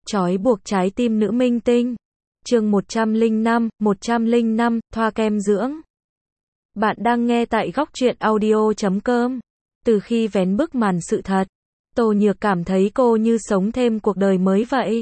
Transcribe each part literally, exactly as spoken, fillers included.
Trói buộc trái tim nữ minh tinh. Chương một trăm lẻ năm, một trăm lẻ năm, thoa kem dưỡng. Bạn đang nghe tại góc truyện audio chấm com. Từ khi vén bức màn sự thật, Tô Nhược cảm thấy cô như sống thêm cuộc đời mới vậy.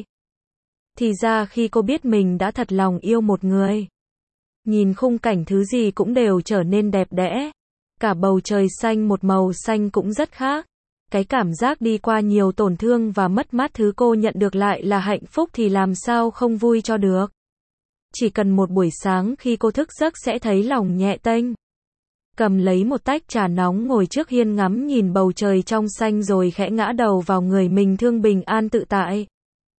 Thì ra khi cô biết mình đã thật lòng yêu một người, nhìn khung cảnh thứ gì cũng đều trở nên đẹp đẽ. Cả bầu trời xanh một màu xanh cũng rất khác. Cái cảm giác đi qua nhiều tổn thương và mất mát thứ cô nhận được lại là hạnh phúc thì làm sao không vui cho được. Chỉ cần một buổi sáng khi cô thức giấc sẽ thấy lòng nhẹ tênh. Cầm lấy một tách trà nóng ngồi trước hiên ngắm nhìn bầu trời trong xanh rồi khẽ ngã đầu vào người mình thương bình an tự tại.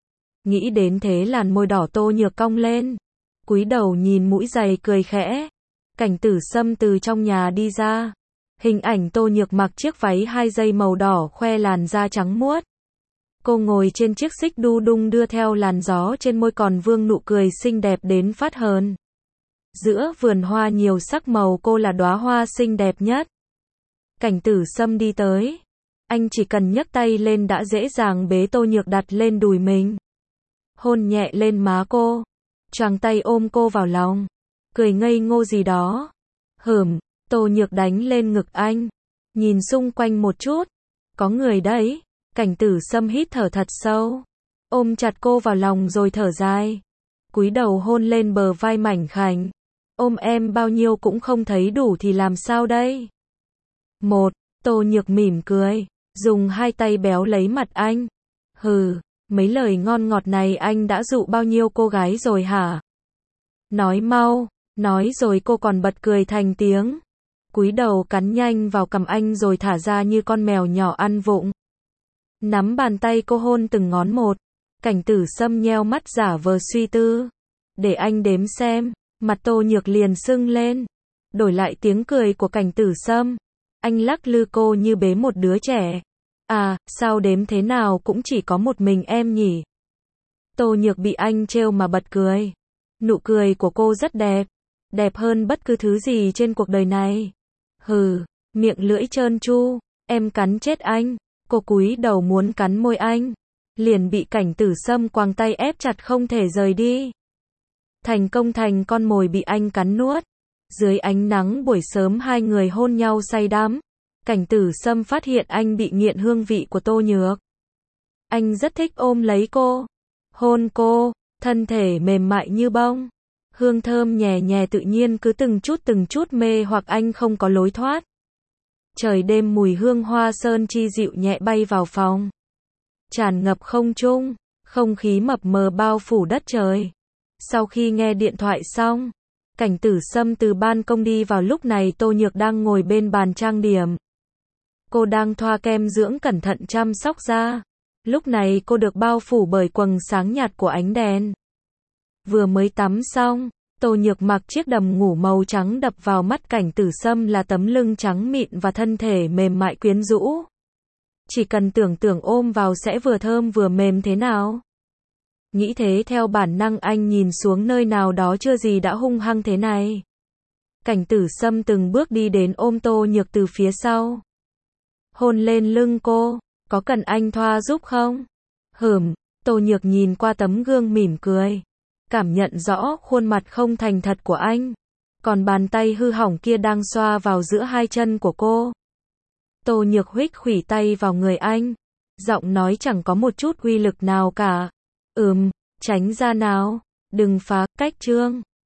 Nghĩ đến thế làn môi đỏ Tô Nhược cong lên. Cúi đầu nhìn mũi giày cười khẽ. Cảnh Tử Sâm từ trong nhà đi ra. Hình ảnh Tô Nhược mặc chiếc váy hai dây màu đỏ khoe làn da trắng muốt. Cô ngồi trên chiếc xích đu đung đưa theo làn gió trên môi còn vương nụ cười xinh đẹp đến phát hờn. Giữa vườn hoa nhiều sắc màu cô là đóa hoa xinh đẹp nhất. Cảnh Tử Sâm đi tới. Anh chỉ cần nhấc tay lên đã dễ dàng bế Tô Nhược đặt lên đùi mình. Hôn nhẹ lên má cô. Choàng tay ôm cô vào lòng. Cười ngây ngô gì đó. Hửm. Tô Nhược đánh lên ngực anh. Nhìn xung quanh một chút. Có người đấy. Cảnh Tử Sâm hít thở thật sâu. Ôm chặt cô vào lòng rồi thở dài. Cúi đầu hôn lên bờ vai mảnh khảnh. Ôm em bao nhiêu cũng không thấy đủ thì làm sao đây? Một. Tô Nhược mỉm cười. Dùng hai tay béo lấy mặt anh. Hừ. Mấy lời ngon ngọt này anh đã dụ bao nhiêu cô gái rồi hả? Nói mau. Nói rồi cô còn bật cười thành tiếng. Cúi đầu cắn nhanh vào cằm anh rồi thả ra như con mèo nhỏ ăn vụng. Nắm bàn tay cô hôn từng ngón một. Cảnh Tử Sâm nheo mắt giả vờ suy tư. Để anh đếm xem. Mặt Tô Nhược liền sưng lên. Đổi lại tiếng cười của Cảnh Tử Sâm. Anh lắc lư cô như bế một đứa trẻ. À, sao đếm thế nào cũng chỉ có một mình em nhỉ? Tô Nhược bị anh trêu mà bật cười. Nụ cười của cô rất đẹp. Đẹp hơn bất cứ thứ gì trên cuộc đời này. Hừ, miệng lưỡi trơn tru. Em cắn chết anh. Cô cúi đầu muốn cắn môi anh. Liền bị Cảnh Tử Sâm quàng tay ép chặt không thể rời đi. Thành công thành con mồi bị anh cắn nuốt. Dưới ánh nắng buổi sớm hai người hôn nhau say đắm. Cảnh Tử Sâm phát hiện anh bị nghiện hương vị của Tô Nhược. Anh rất thích ôm lấy cô. Hôn cô. Thân thể mềm mại như bông. Hương thơm nhẹ nhẹ tự nhiên cứ từng chút từng chút mê hoặc anh không có lối thoát. Trời đêm mùi hương hoa sơn chi dịu nhẹ bay vào phòng. Tràn ngập không trung. Không khí mập mờ bao phủ đất trời. Sau khi nghe điện thoại xong, Cảnh Tử Sâm từ ban công đi vào lúc này Tô Nhược đang ngồi bên bàn trang điểm. Cô đang thoa kem dưỡng cẩn thận chăm sóc da. Lúc này cô được bao phủ bởi quầng sáng nhạt của ánh đèn. Vừa mới tắm xong, Tô Nhược mặc chiếc đầm ngủ màu trắng đập vào mắt Cảnh Tử Sâm là tấm lưng trắng mịn và thân thể mềm mại quyến rũ. Chỉ cần tưởng tượng ôm vào sẽ vừa thơm vừa mềm thế nào. Nghĩ thế theo bản năng anh nhìn xuống nơi nào đó chưa gì đã hung hăng thế này. Cảnh Tử Sâm từng bước đi đến ôm Tô Nhược từ phía sau. Hôn lên lưng cô. Có cần anh thoa giúp không? Hửm. Tô Nhược nhìn qua tấm gương mỉm cười. Cảm nhận rõ khuôn mặt không thành thật của anh. Còn bàn tay hư hỏng kia đang xoa vào giữa hai chân của cô. Tô Nhược huých khuỷu tay vào người anh. Giọng nói chẳng có một chút uy lực nào cả. Ừm, tránh ra nào. Đừng phá cách trương.